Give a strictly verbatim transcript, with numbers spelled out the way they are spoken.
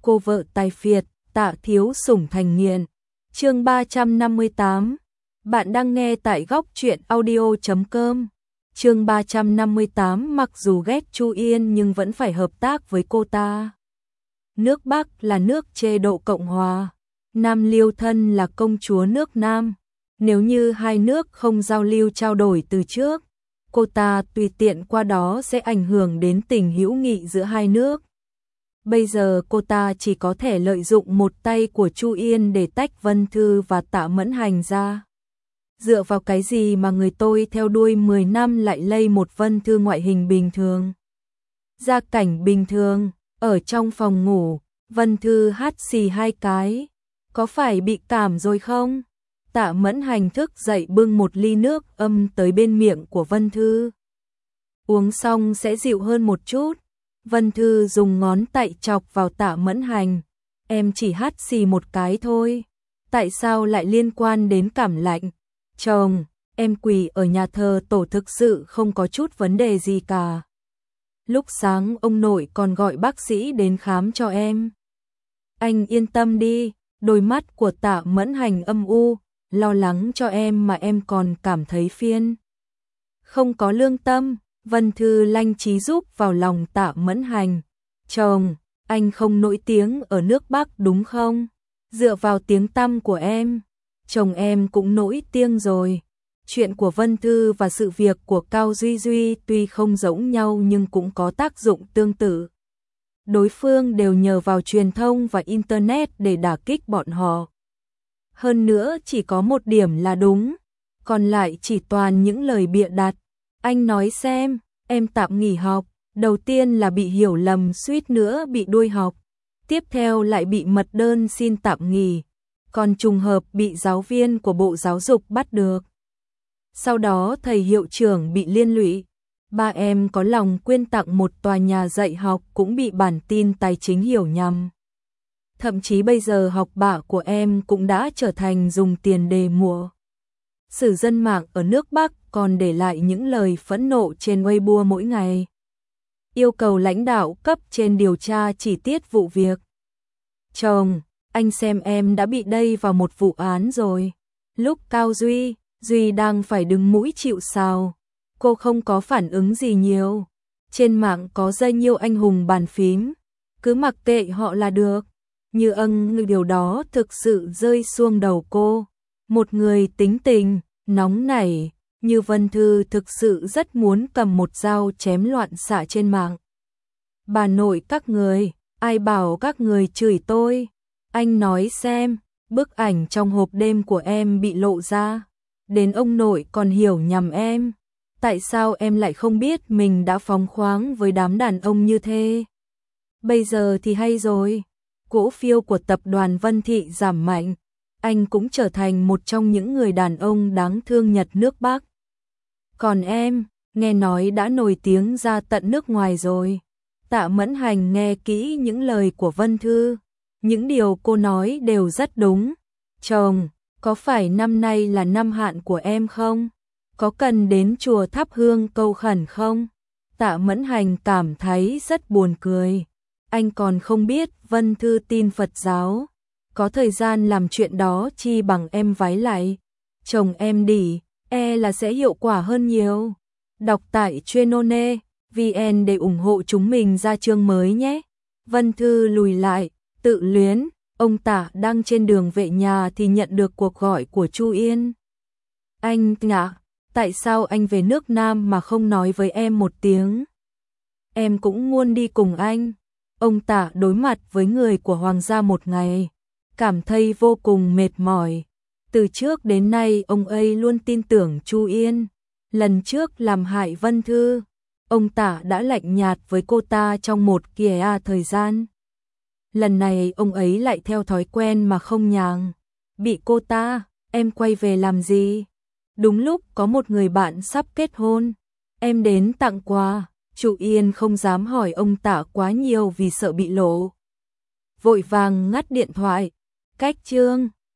cô vợ tài phiệt, Tạ Thiếu Sủng thành nghiện. Chương ba trăm năm mươi tám. Bạn đang nghe tại góc truyện audio chấm com. Chương ba trăm năm mươi tám, mặc dù ghét Chu Yên nhưng vẫn phải hợp tác với cô ta. Nước Bắc là nước chế độ Cộng hòa, Nam Liêu Thân là công chúa nước Nam. Nếu như hai nước không giao lưu trao đổi từ trước, cô ta tùy tiện qua đó sẽ ảnh hưởng đến tình hữu nghị giữa hai nước. Bây giờ cô ta chỉ có thể lợi dụng một tay của Chu Yên để tách Vân Thư và Tạ Mẫn Hành ra. Dựa vào cái gì mà người tôi theo đuôi mười năm lại lây một Vân Thư ngoại hình bình thường? Gia cảnh bình thường, ở trong phòng ngủ, Vân Thư hắt xì hai cái. Có phải bị cảm rồi không? Tạ Mẫn Hành thức dậy bưng một ly nước âm tới bên miệng của Vân Thư. Uống xong sẽ dịu hơn một chút. Vân Thư dùng ngón tay chọc vào Tạ Mẫn Hành. Em chỉ hắt xì một cái thôi. Tại sao lại liên quan đến cảm lạnh? Chồng, em quỳ ở nhà thờ tổ thực sự không có chút vấn đề gì cả. Lúc sáng ông nội còn gọi bác sĩ đến khám cho em. Anh yên tâm đi, đôi mắt của Tạ Mẫn Hành âm u, lo lắng cho em mà em còn cảm thấy phiền. Không có lương tâm. Vân Thư lanh trí giúp vào lòng Tạ Mẫn Hành. Chồng, anh không nổi tiếng ở nước Bắc đúng không? Dựa vào tiếng tăm của em, chồng em cũng nổi tiếng rồi. Chuyện của Vân Thư và sự việc của Cao Duy Duy tuy không giống nhau nhưng cũng có tác dụng tương tự. Đối phương đều nhờ vào truyền thông và Internet để đả kích bọn họ. Hơn nữa chỉ có một điểm là đúng, còn lại chỉ toàn những lời bịa đặt. Anh nói xem, em tạm nghỉ học, đầu tiên là bị hiểu lầm suýt nữa bị đuổi học, tiếp theo lại bị mật đơn xin tạm nghỉ, còn trùng hợp bị giáo viên của Bộ Giáo dục bắt được. Sau đó thầy hiệu trưởng bị liên lụy, ba em có lòng quyên tặng một tòa nhà dạy học cũng bị bản tin tài chính hiểu nhầm. Thậm chí bây giờ học bạ của em cũng đã trở thành dùng tiền đề mua. Sử dân mạng ở nước Bắc còn để lại những lời phẫn nộ trên Weibo mỗi ngày. Yêu cầu lãnh đạo cấp trên điều tra chi tiết vụ việc. Chồng, anh xem em đã bị đây vào một vụ án rồi. Lúc Cao Duy, Duy đang phải đứng mũi chịu sào. Cô không có phản ứng gì nhiều. Trên mạng có rất nhiều anh hùng bàn phím. Cứ mặc kệ họ là được. Như âng điều đó thực sự rơi xuống đầu cô. Một người tính tình, nóng nảy, như Vân Thư thực sự rất muốn cầm một dao chém loạn xạ trên mạng. Bà nội các người, ai bảo các người chửi tôi? Anh nói xem, bức ảnh trong hộp đêm của em bị lộ ra. Đến ông nội còn hiểu nhầm em. Tại sao em lại không biết mình đã phóng khoáng với đám đàn ông như thế? Bây giờ thì hay rồi. Cổ phiếu của tập đoàn Vân Thị giảm mạnh. Anh cũng trở thành một trong những người đàn ông đáng thương nhất nước Bắc. Còn em, nghe nói đã nổi tiếng ra tận nước ngoài rồi. Tạ Mẫn Hành nghe kỹ những lời của Vân Thư. Những điều cô nói đều rất đúng. Chồng, có phải năm nay là năm hạn của em không? Có cần đến chùa thắp hương cầu khẩn không? Tạ Mẫn Hành cảm thấy rất buồn cười. Anh còn không biết Vân Thư tin Phật giáo. Có thời gian làm chuyện đó chi bằng em vái lại. Chồng em đỉ, e là sẽ hiệu quả hơn nhiều. Đọc tại Chuyên.one vn để ủng hộ chúng mình ra chương mới nhé. Vân Thư lùi lại, tự luyến. Ông Tạ đang trên đường về nhà thì nhận được cuộc gọi của Chu Yên. Anh ạ, tại sao anh về nước Nam mà không nói với em một tiếng? Em cũng muốn đi cùng anh. Ông Tạ đối mặt với người của Hoàng gia một ngày, cảm thấy vô cùng mệt mỏi. Từ trước đến nay ông ấy luôn tin tưởng Chu Yên. Lần trước làm hại Vân Thư, ông Tạ đã lạnh nhạt với cô ta trong một kia thời gian. Lần này ông ấy lại theo thói quen mà không nhàng. Bị cô ta, em quay về làm gì? Đúng lúc có một người bạn sắp kết hôn, em đến tặng quà. Chu Yên không dám hỏi ông Tạ quá nhiều vì sợ bị lộ. Vội vàng ngắt điện thoại. Cách chương